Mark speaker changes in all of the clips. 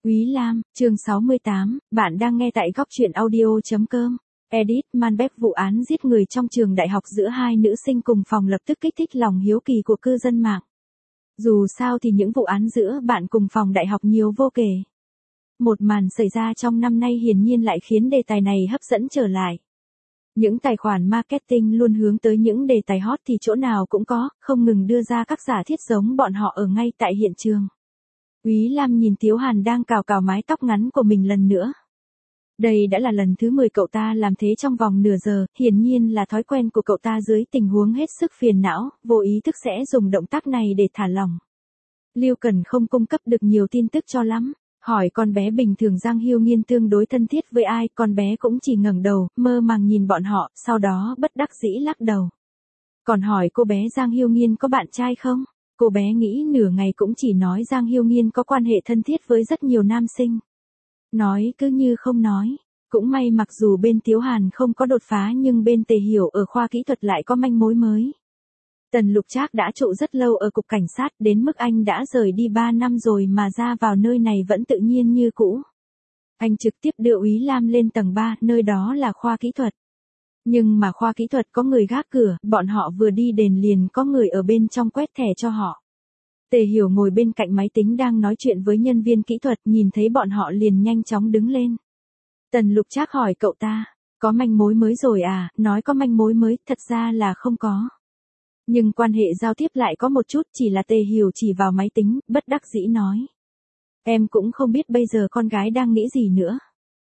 Speaker 1: Úy Lam, chương 68, bạn đang nghe tại góc truyện audio.com. Edit, Manbeth vụ án giết người trong trường đại học giữa hai nữ sinh cùng phòng lập tức kích thích lòng hiếu kỳ của cư dân mạng. Dù sao thì những vụ án giữa bạn cùng phòng đại học nhiều vô kể. Một màn xảy ra trong năm nay hiển nhiên lại khiến đề tài này hấp dẫn trở lại. Những tài khoản marketing luôn hướng tới những đề tài hot thì chỗ nào cũng có, không ngừng đưa ra các giả thiết giống bọn họ ở ngay tại hiện trường. Úy Lam nhìn Tiếu Hàn đang cào cào mái tóc ngắn của mình lần nữa. Đây đã là lần thứ 10 cậu ta làm thế trong vòng nửa giờ, hiển nhiên là thói quen của cậu ta dưới tình huống hết sức phiền não, vô ý thức sẽ dùng động tác này để thả lỏng. Lưu Cần không cung cấp được nhiều tin tức cho lắm, hỏi con bé bình thường Giang Hiêu Nghiên tương đối thân thiết với ai, con bé cũng chỉ ngẩng đầu, mơ màng nhìn bọn họ, sau đó bất đắc dĩ lắc đầu. Còn hỏi cô bé Giang Hiêu Nghiên có bạn trai không? Cô bé nghĩ nửa ngày cũng chỉ nói Giang Hiêu Nghiên có quan hệ thân thiết với rất nhiều nam sinh. Nói cứ như không nói. Cũng may mặc dù bên Tiếu Hàn không có đột phá nhưng bên Tề Hiểu ở khoa kỹ thuật lại có manh mối mới. Tần Lục Trác đã trụ rất lâu ở cục cảnh sát đến mức anh đã rời đi 3 năm rồi mà ra vào nơi này vẫn tự nhiên như cũ. Anh trực tiếp đưa Úy Lam lên tầng 3, nơi đó là khoa kỹ thuật. Nhưng mà khoa kỹ thuật có người gác cửa, bọn họ vừa đi đến liền có người ở bên trong quét thẻ cho họ. Tề Hiểu ngồi bên cạnh máy tính đang nói chuyện với nhân viên kỹ thuật, nhìn thấy bọn họ liền nhanh chóng đứng lên. Tần Lục Trác hỏi cậu ta, có manh mối mới rồi à? Nói có manh mối mới, thật ra là không có. Nhưng quan hệ giao tiếp lại có một chút, chỉ là Tề Hiểu chỉ vào máy tính, bất đắc dĩ nói. Em cũng không biết bây giờ con gái đang nghĩ gì nữa.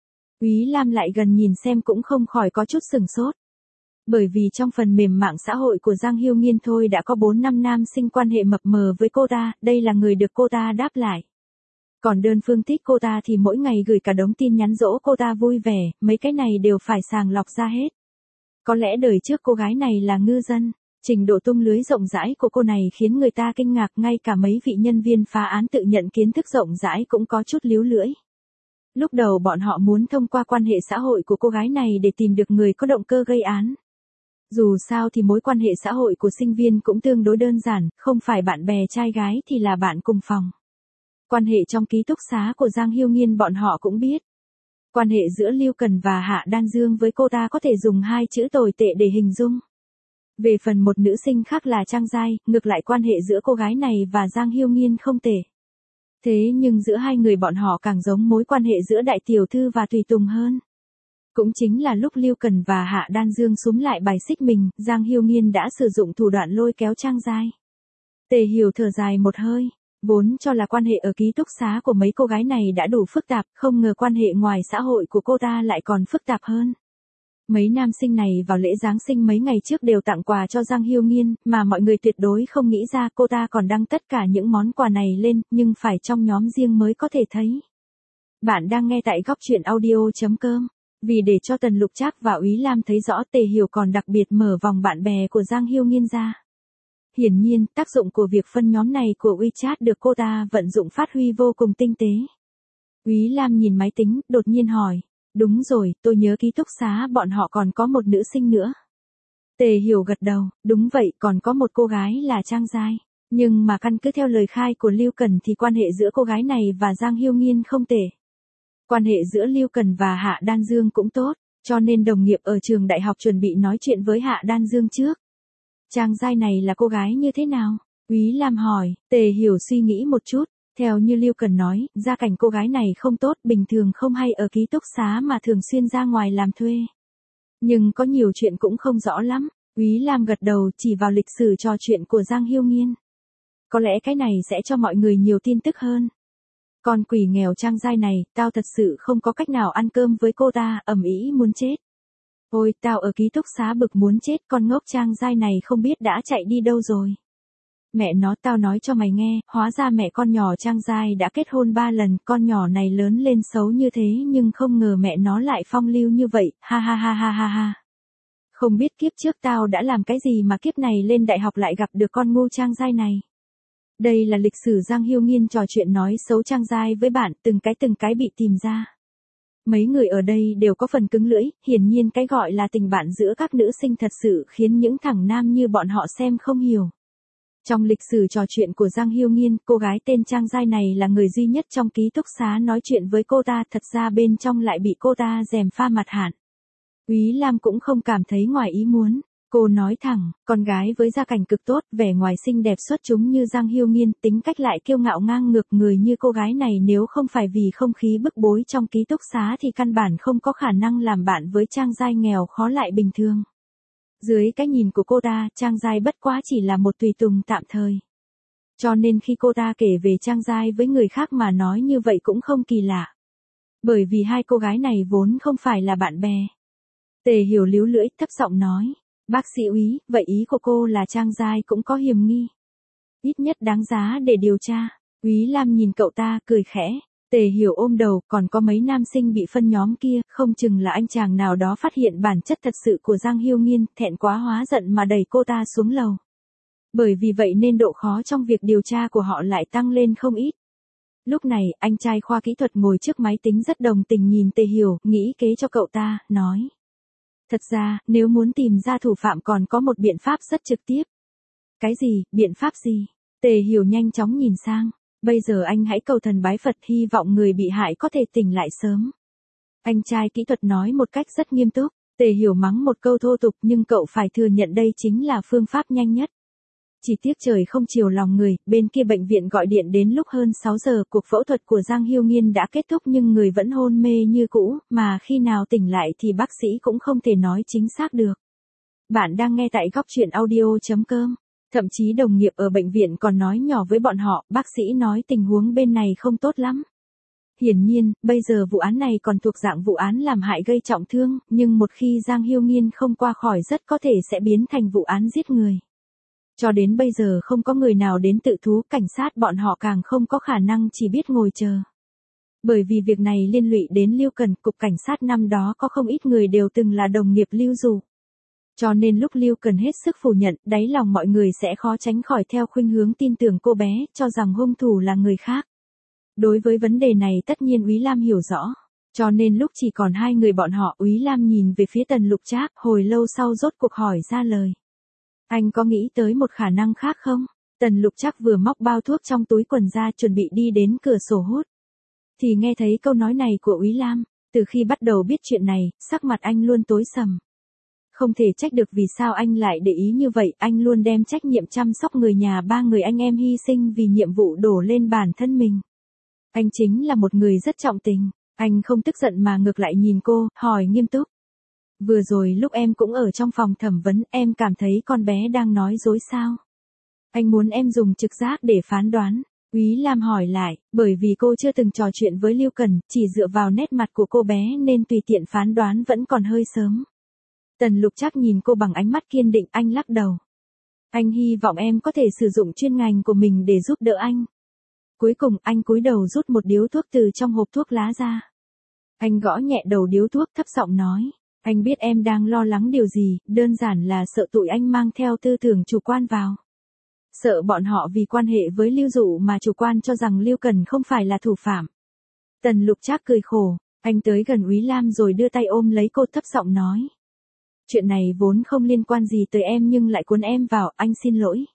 Speaker 1: Úy Lam lại gần nhìn xem cũng không khỏi có chút sừng sốt. Bởi vì trong phần mềm mạng xã hội của Giang Hiêu Nghiên thôi đã có 4-5 nam sinh quan hệ mập mờ với cô ta, đây là người được cô ta đáp lại. Còn đơn phương thích cô ta thì mỗi ngày gửi cả đống tin nhắn dỗ cô ta vui vẻ, mấy cái này đều phải sàng lọc ra hết. Có lẽ đời trước cô gái này là ngư dân, trình độ tung lưới rộng rãi của cô này khiến người ta kinh ngạc, ngay cả mấy vị nhân viên phá án tự nhận kiến thức rộng rãi cũng có chút líu lưỡi. Lúc đầu bọn họ muốn thông qua quan hệ xã hội của cô gái này để tìm được người có động cơ gây án. Dù sao thì mối quan hệ xã hội của sinh viên cũng tương đối đơn giản, không phải bạn bè trai gái thì là bạn cùng phòng. Quan hệ trong ký túc xá của Giang Hiêu Nghiên bọn họ cũng biết. Quan hệ giữa Lưu Cần và Hạ Đan Dương với cô ta có thể dùng hai chữ tồi tệ để hình dung. Về phần một nữ sinh khác là Trang Giai, ngược lại quan hệ giữa cô gái này và Giang Hiêu Nghiên không tệ. Thế nhưng giữa hai người bọn họ càng giống mối quan hệ giữa đại tiểu thư và tùy tùng hơn. Cũng chính là lúc Lưu Cần và Hạ Đan Dương xúm lại bài xích mình, Giang Hiêu Nghiên đã sử dụng thủ đoạn lôi kéo Trang Giai. Tề Hiểu thở dài một hơi, vốn cho là quan hệ ở ký túc xá của mấy cô gái này đã đủ phức tạp, không ngờ quan hệ ngoài xã hội của cô ta lại còn phức tạp hơn. Mấy nam sinh này vào lễ Giáng sinh mấy ngày trước đều tặng quà cho Giang Hiêu Nghiên, mà mọi người tuyệt đối không nghĩ ra cô ta còn đăng tất cả những món quà này lên, nhưng phải trong nhóm riêng mới có thể thấy. Bạn đang nghe tại góc truyện audio.com. Vì để cho Tần Lục Trác và Úy Lam thấy rõ, Tề Hiểu còn đặc biệt mở vòng bạn bè của Giang Hiêu Nghiên ra. Hiển nhiên, tác dụng của việc phân nhóm này của WeChat được cô ta vận dụng phát huy vô cùng tinh tế. Úy Lam nhìn máy tính, đột nhiên hỏi, đúng rồi, tôi nhớ ký túc xá bọn họ còn có một nữ sinh nữa. Tề Hiểu gật đầu, đúng vậy, còn có một cô gái là Trang Giai. Nhưng mà căn cứ theo lời khai của Lưu Cần thì quan hệ giữa cô gái này và Giang Hiêu Nghiên không tệ. Quan hệ giữa Lưu Cần và Hạ Đan Dương cũng tốt, cho nên đồng nghiệp ở trường đại học chuẩn bị nói chuyện với Hạ Đan Dương trước. Trang Giai này là cô gái như thế nào? Úy Lam hỏi, Tề Hiểu suy nghĩ một chút, theo như Lưu Cần nói, gia cảnh cô gái này không tốt, bình thường không hay ở ký túc xá mà thường xuyên ra ngoài làm thuê. Nhưng có nhiều chuyện cũng không rõ lắm, Úy Lam gật đầu chỉ vào lịch sử trò chuyện của Giang Hiêu Nghiên. Có lẽ cái này sẽ cho mọi người nhiều tin tức hơn. Con quỷ nghèo Trang Giai này, tao thật sự không có cách nào ăn cơm với cô ta, ầm ĩ muốn chết. Ôi, tao ở ký túc xá bực muốn chết, con ngốc Trang Giai này không biết đã chạy đi đâu rồi. Mẹ nó, tao nói cho mày nghe, hóa ra mẹ con nhỏ Trang Giai đã kết hôn 3 lần, con nhỏ này lớn lên xấu như thế nhưng không ngờ mẹ nó lại phong lưu như vậy, ha ha ha ha ha ha. Không biết kiếp trước tao đã làm cái gì mà kiếp này lên đại học lại gặp được con ngu Trang Giai này. Đây là lịch sử Giang Hiêu Nghiên trò chuyện nói xấu Trang Giai với bạn, từng cái bị tìm ra. Mấy người ở đây đều có phần cứng lưỡi, hiển nhiên cái gọi là tình bạn giữa các nữ sinh thật sự khiến những thằng nam như bọn họ xem không hiểu. Trong lịch sử trò chuyện của Giang Hiêu Nghiên, cô gái tên Trang Giai này là người duy nhất trong ký túc xá nói chuyện với cô ta, thật ra bên trong lại bị cô ta gièm pha mặt hạn. Úy Lam cũng không cảm thấy ngoài ý muốn. Cô nói thẳng, con gái với gia cảnh cực tốt, vẻ ngoài xinh đẹp xuất chúng như Giang Hiêu Nghiên, tính cách lại kiêu ngạo ngang ngược, người như cô gái này nếu không phải vì không khí bức bối trong ký túc xá thì căn bản không có khả năng làm bạn với Trang Giai nghèo khó lại bình thường. Dưới cái nhìn của cô ta, Trang Giai bất quá chỉ là một tùy tùng tạm thời. Cho nên khi cô ta kể về Trang Giai với người khác mà nói như vậy cũng không kỳ lạ. Bởi vì hai cô gái này vốn không phải là bạn bè. Tề Hiểu líu lưỡi, thấp giọng nói. Bác sĩ Úy, vậy ý của cô là Trang Giai cũng có hiểm nghi. Ít nhất đáng giá để điều tra. Úy Lam nhìn cậu ta, cười khẽ. Tề Hiểu ôm đầu, còn có mấy nam sinh bị phân nhóm kia, không chừng là anh chàng nào đó phát hiện bản chất thật sự của Giang Hiêu Nghiên, thẹn quá hóa giận mà đẩy cô ta xuống lầu. Bởi vì vậy nên độ khó trong việc điều tra của họ lại tăng lên không ít. Lúc này, anh trai khoa kỹ thuật ngồi trước máy tính rất đồng tình nhìn Tề Hiểu, nghĩ kế cho cậu ta, nói. Thật ra, nếu muốn tìm ra thủ phạm còn có một biện pháp rất trực tiếp. Cái gì, biện pháp gì? Tề Hiểu nhanh chóng nhìn sang. Bây giờ anh hãy cầu thần bái Phật, hy vọng người bị hại có thể tỉnh lại sớm. Anh trai kỹ thuật nói một cách rất nghiêm túc. Tề Hiểu mắng một câu thô tục nhưng cậu phải thừa nhận đây chính là phương pháp nhanh nhất. Chỉ tiếc trời không chiều lòng người, bên kia bệnh viện gọi điện đến lúc hơn 6 giờ, cuộc phẫu thuật của Giang Hiêu Nghiên đã kết thúc nhưng người vẫn hôn mê như cũ, mà khi nào tỉnh lại thì bác sĩ cũng không thể nói chính xác được. Bạn đang nghe tại góc truyện audio.com. Thậm chí đồng nghiệp ở bệnh viện còn nói nhỏ với bọn họ, bác sĩ nói tình huống bên này không tốt lắm. Hiển nhiên, bây giờ vụ án này còn thuộc dạng vụ án làm hại gây trọng thương, nhưng một khi Giang Hiêu Nghiên không qua khỏi rất có thể sẽ biến thành vụ án giết người. Cho đến bây giờ không có người nào đến tự thú, cảnh sát bọn họ càng không có khả năng chỉ biết ngồi chờ. Bởi vì việc này liên lụy đến Lưu Cần, cục cảnh sát năm đó có không ít người đều từng là đồng nghiệp Lưu Dụ. Cho nên lúc Lưu Cần hết sức phủ nhận, đáy lòng mọi người sẽ khó tránh khỏi theo khuynh hướng tin tưởng cô bé, cho rằng hung thủ là người khác. Đối với vấn đề này tất nhiên Úy Lam hiểu rõ. Cho nên lúc chỉ còn hai người bọn họ, Úy Lam nhìn về phía Tần Lục Trác, hồi lâu sau rốt cuộc hỏi ra lời. Anh có nghĩ tới một khả năng khác không? Tần Lục Trác vừa móc bao thuốc trong túi quần ra chuẩn bị đi đến cửa sổ hút. Thì nghe thấy câu nói này của Úy Lam, từ khi bắt đầu biết chuyện này, sắc mặt anh luôn tối sầm. Không thể trách được vì sao anh lại để ý như vậy, anh luôn đem trách nhiệm chăm sóc người nhà ba người anh em hy sinh vì nhiệm vụ đổ lên bản thân mình. Anh chính là một người rất trọng tình, anh không tức giận mà ngược lại nhìn cô, hỏi nghiêm túc. Vừa rồi lúc em cũng ở trong phòng thẩm vấn, em cảm thấy con bé đang nói dối sao? Anh muốn em dùng trực giác để phán đoán. Úy Lam hỏi lại, bởi vì cô chưa từng trò chuyện với Lưu Cần, chỉ dựa vào nét mặt của cô bé nên tùy tiện phán đoán vẫn còn hơi sớm. Tần Lục Trác nhìn cô bằng ánh mắt kiên định, anh lắc đầu. Anh hy vọng em có thể sử dụng chuyên ngành của mình để giúp đỡ anh. Cuối cùng anh cúi đầu rút một điếu thuốc từ trong hộp thuốc lá ra. Anh gõ nhẹ đầu điếu thuốc, thấp giọng nói. Anh biết em đang lo lắng điều gì, đơn giản là sợ tụi anh mang theo tư tưởng chủ quan vào. Sợ bọn họ vì quan hệ với Lưu Dụ mà chủ quan cho rằng Lưu Cần không phải là thủ phạm. Tần Lục Trác cười khổ, anh tới gần Úy Lam rồi đưa tay ôm lấy cô, thấp giọng nói. Chuyện này vốn không liên quan gì tới em nhưng lại cuốn em vào, anh xin lỗi.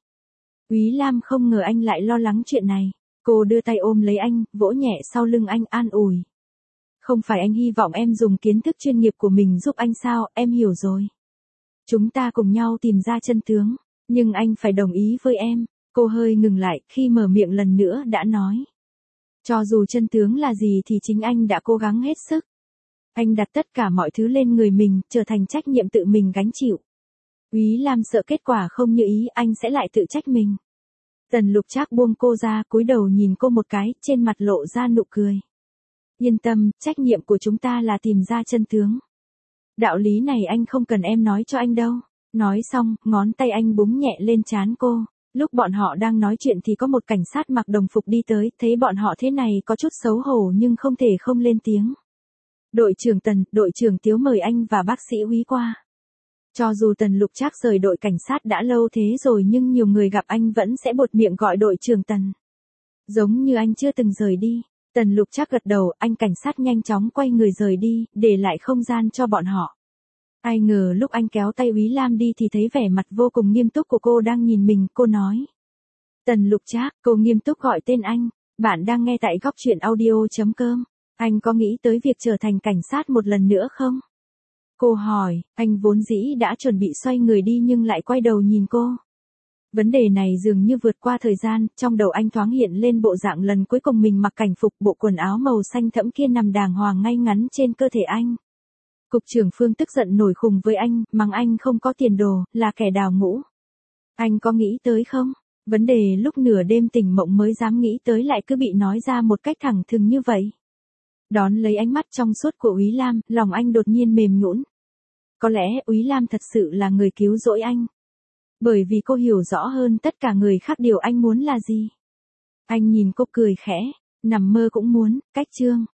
Speaker 1: Úy Lam không ngờ anh lại lo lắng chuyện này. Cô đưa tay ôm lấy anh, vỗ nhẹ sau lưng anh, an ủi. Không phải anh hy vọng em dùng kiến thức chuyên nghiệp của mình giúp anh sao, em hiểu rồi. Chúng ta cùng nhau tìm ra chân tướng, nhưng anh phải đồng ý với em. Cô hơi ngừng lại, khi mở miệng lần nữa đã nói. Cho dù chân tướng là gì thì chính anh đã cố gắng hết sức. Anh đặt tất cả mọi thứ lên người mình, trở thành trách nhiệm tự mình gánh chịu. Úy Lam sợ kết quả không như ý, anh sẽ lại tự trách mình. Tần Lục Trác buông cô ra, cúi đầu nhìn cô một cái, trên mặt lộ ra nụ cười. Yên tâm, trách nhiệm của chúng ta là tìm ra chân tướng. Đạo lý này anh không cần em nói cho anh đâu. Nói xong, ngón tay anh búng nhẹ lên trán cô. Lúc bọn họ đang nói chuyện thì có một cảnh sát mặc đồng phục đi tới, thấy bọn họ thế này có chút xấu hổ nhưng không thể không lên tiếng. Đội trưởng Tần, đội trưởng Tiếu mời anh và bác sĩ Úy qua. Cho dù Tần Lục Trác rời đội cảnh sát đã lâu thế rồi nhưng nhiều người gặp anh vẫn sẽ buột miệng gọi đội trưởng Tần. Giống như anh chưa từng rời đi. Tần Lục Trác gật đầu, anh cảnh sát nhanh chóng quay người rời đi, để lại không gian cho bọn họ. Ai ngờ lúc anh kéo tay Úy Lam đi thì thấy vẻ mặt vô cùng nghiêm túc của cô đang nhìn mình, cô nói. Tần Lục Trác, cô nghiêm túc gọi tên anh. Bạn đang nghe tại góc truyện audio.com. Anh có nghĩ tới việc trở thành cảnh sát một lần nữa không? Cô hỏi, anh vốn dĩ đã chuẩn bị xoay người đi nhưng lại quay đầu nhìn cô. Vấn đề này dường như vượt qua thời gian, trong đầu anh thoáng hiện lên bộ dạng lần cuối cùng mình mặc cảnh phục, bộ quần áo màu xanh thẫm kia nằm đàng hoàng ngay ngắn trên cơ thể anh. Cục trưởng Phương tức giận nổi khùng với anh, mắng anh không có tiền đồ, là kẻ đào ngũ. Anh có nghĩ tới không? Vấn đề lúc nửa đêm tỉnh mộng mới dám nghĩ tới lại cứ bị nói ra một cách thẳng thừng như vậy. Đón lấy ánh mắt trong suốt của Úy Lam, lòng anh đột nhiên mềm nhũn. Có lẽ Úy Lam thật sự là người cứu rỗi anh. Bởi vì cô hiểu rõ hơn tất cả người khác điều anh muốn là gì. Anh nhìn cô cười khẽ, nằm mơ cũng muốn, cách chương.